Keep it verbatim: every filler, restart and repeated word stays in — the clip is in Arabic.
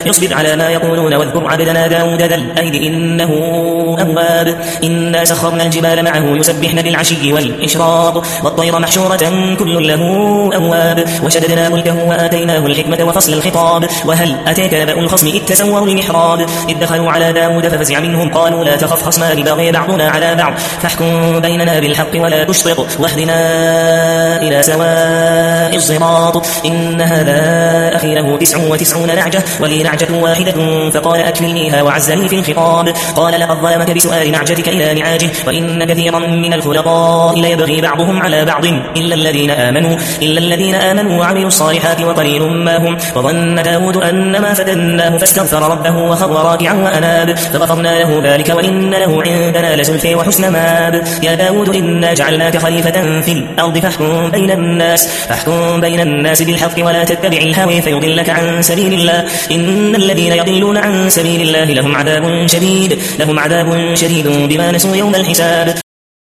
يصبر على ما يقولون واذكر عبدنا داود ذا الأيد إنه أواب إنا سخرنا الجبال معه يسبحن بالعشي والإشراق والطير محشورة كل له أواب وشددنا ملكه وآتيناه الحكمة وفصل الخطاب وهل أتيك نبأ الخصم إذ تسوروا المحراب إذ دخلوا على داود ففزع منهم قالوا لا تخف خصمان بغي بعضنا على بعض فاحكم بيننا بالحق ولا تشطط واهدنا إلى سواء الصراط إن هذا أخي له تسع وتسعون نعجة ولي نعجة واحدة فقال أكفلنيها وعزني في الخطاب قال لقد ظلمك بسؤال نعجتك إلى نعاجه وإن كثيرا من الخلطاء ليبغي بعضهم على بعض إلا الذين آمنوا إلا الذين آمنوا وعملوا الصالحات وقليل ما هم وظن داود أنما فتناه فاستغفر ربه وخر راكعا وأناب فغفرنا له ذلك وإن له عندنا لزلفى وحسن مآب يا داود إنا جعلناك خليفة في الأرض فاحكم بين الناس فاحكم بين الناس بالحق ولا تتبع الهوى فيضلك عن سبيل الله إن الذين يضلون عن سبيل الله لهم عذاب شديد لهم عذاب شديد بما نسوا يوم الحساب